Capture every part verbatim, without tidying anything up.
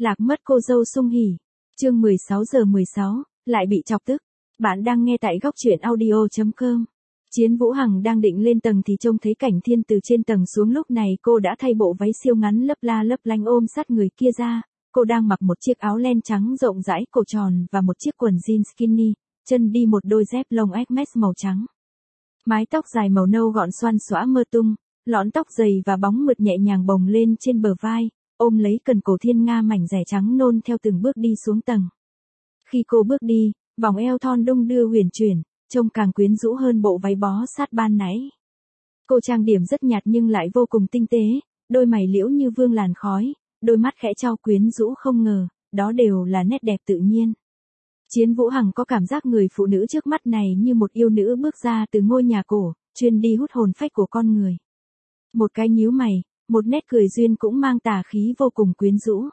Lạc mất cô dâu Sung Hỉ. Chương mười sáu giờ mười sáu, lại bị chọc tức. Bạn đang nghe tại góc truyện audio chấm com. Chiến Vũ Hằng đang định lên tầng thì trông thấy Cảnh Thiên từ trên tầng xuống, lúc này cô đã thay bộ váy siêu ngắn lấp la lấp lánh ôm sát người kia ra. Cô đang mặc một chiếc áo len trắng rộng rãi cổ tròn và một chiếc quần jean skinny, chân đi một đôi dép lông Hermes màu trắng. Mái tóc dài màu nâu gọn xoăn xõa mơ tung, lọn tóc dày và bóng mượt nhẹ nhàng bồng lên trên bờ vai, ôm lấy cần cổ thiên nga mảnh rẻ trắng nôn theo từng bước đi xuống tầng. Khi cô bước đi, vòng eo thon đung đưa huyền chuyển, trông càng quyến rũ hơn bộ váy bó sát ban nãy. Cô trang điểm rất nhạt nhưng lại vô cùng tinh tế, đôi mày liễu như vương làn khói, đôi mắt khẽ trao quyến rũ không ngờ, đó đều là nét đẹp tự nhiên. Chiến Vũ Hằng có cảm giác người phụ nữ trước mắt này như một yêu nữ bước ra từ ngôi nhà cổ, chuyên đi hút hồn phách của con người. Một cái nhíu mày, một nét cười duyên cũng mang tà khí vô cùng quyến rũ.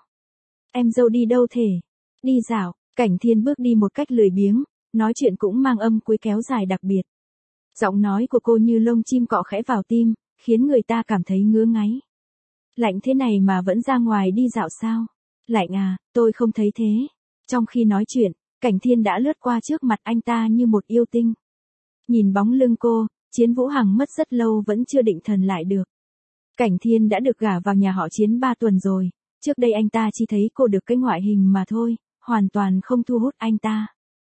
Em dâu đi đâu thể? Đi dạo. Cảnh Thiên bước đi một cách lười biếng, nói chuyện cũng mang âm cuối kéo dài đặc biệt. Giọng nói của cô như lông chim cọ khẽ vào tim, khiến người ta cảm thấy ngứa ngáy. Lạnh thế này mà vẫn ra ngoài đi dạo sao? Lạnh à, tôi không thấy thế. Trong khi nói chuyện, Cảnh Thiên đã lướt qua trước mặt anh ta như một yêu tinh. Nhìn bóng lưng cô, Chiến Vũ Hằng mất rất lâu vẫn chưa định thần lại được. Cảnh Thiên đã được gả vào nhà họ Chiến ba tuần rồi, trước đây anh ta chỉ thấy cô được cái ngoại hình mà thôi, hoàn toàn không thu hút anh ta.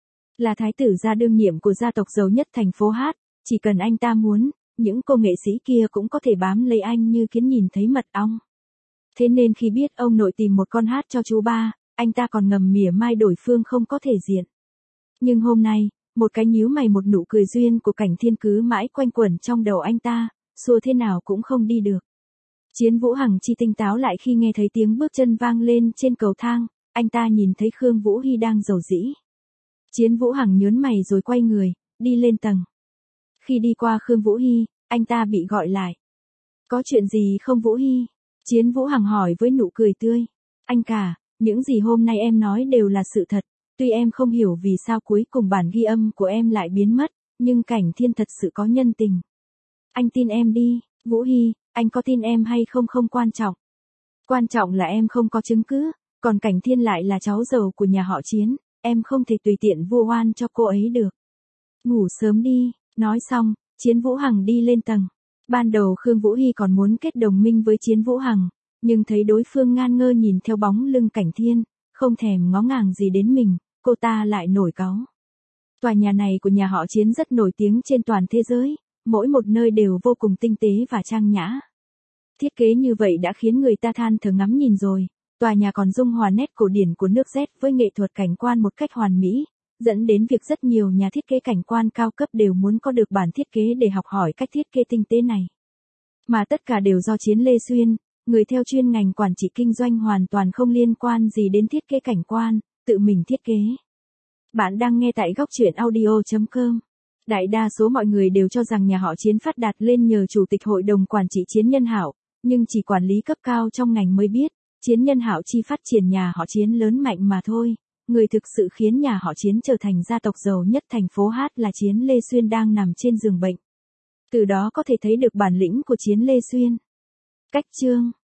Là thái tử gia đương nhiệm của gia tộc giàu nhất thành phố Hát, chỉ cần anh ta muốn, những cô nghệ sĩ kia cũng có thể bám lấy anh như kiến nhìn thấy mật ong. Thế nên khi biết ông nội tìm một con hát cho chú ba, anh ta còn ngầm mỉa mai đối phương không có thể diện. Nhưng hôm nay, một cái nhíu mày một nụ cười duyên của Cảnh Thiên cứ mãi quanh quẩn trong đầu anh ta, xua thế nào cũng không đi được. Chiến Vũ Hằng chi tinh táo lại khi nghe thấy tiếng bước chân vang lên trên cầu thang, anh ta nhìn thấy Khương Vũ Hy đang rầu rĩ. Chiến Vũ Hằng nhớn mày rồi quay người, đi lên tầng. Khi đi qua Khương Vũ Hy, anh ta bị gọi lại. Có chuyện gì không Vũ Hy? Chiến Vũ Hằng hỏi với nụ cười tươi. Anh cả, những gì hôm nay em nói đều là sự thật, tuy em không hiểu vì sao cuối cùng bản ghi âm của em lại biến mất, nhưng Cảnh Thiên thật sự có nhân tình. Anh tin em đi, Vũ Hy, anh có tin em hay không không quan trọng. Quan trọng là em không có chứng cứ, còn Cảnh Thiên lại là cháu giàu của nhà họ Chiến, em không thể tùy tiện vu oan cho cô ấy được. Ngủ sớm đi, nói xong, Chiến Vũ Hằng đi lên tầng. Ban đầu Khương Vũ Hy còn muốn kết đồng minh với Chiến Vũ Hằng, nhưng thấy đối phương ngan ngơ nhìn theo bóng lưng Cảnh Thiên, không thèm ngó ngàng gì đến mình, cô ta lại nổi cáu. Tòa nhà này của nhà họ Chiến rất nổi tiếng trên toàn thế giới, mỗi một nơi đều vô cùng tinh tế và trang nhã. Thiết kế như vậy đã khiến người ta than thở ngắm nhìn rồi, tòa nhà còn dung hòa nét cổ điển của nước Z với nghệ thuật cảnh quan một cách hoàn mỹ, dẫn đến việc rất nhiều nhà thiết kế cảnh quan cao cấp đều muốn có được bản thiết kế để học hỏi cách thiết kế tinh tế này. Mà tất cả đều do Chiến Lê Xuyên, người theo chuyên ngành quản trị kinh doanh hoàn toàn không liên quan gì đến thiết kế cảnh quan, tự mình thiết kế. Bạn đang nghe tại góc truyện audio chấm com. Đại đa số mọi người đều cho rằng nhà họ Chiến phát đạt lên nhờ chủ tịch hội đồng quản trị Chiến Nhân Hạo, nhưng chỉ quản lý cấp cao trong ngành mới biết, Chiến Nhân Hạo chi phát triển nhà họ Chiến lớn mạnh mà thôi. Người thực sự khiến nhà họ Chiến trở thành gia tộc giàu nhất thành phố Hát là Chiến Lê Xuyên đang nằm trên giường bệnh. Từ đó có thể thấy được bản lĩnh của Chiến Lê Xuyên. Cách chương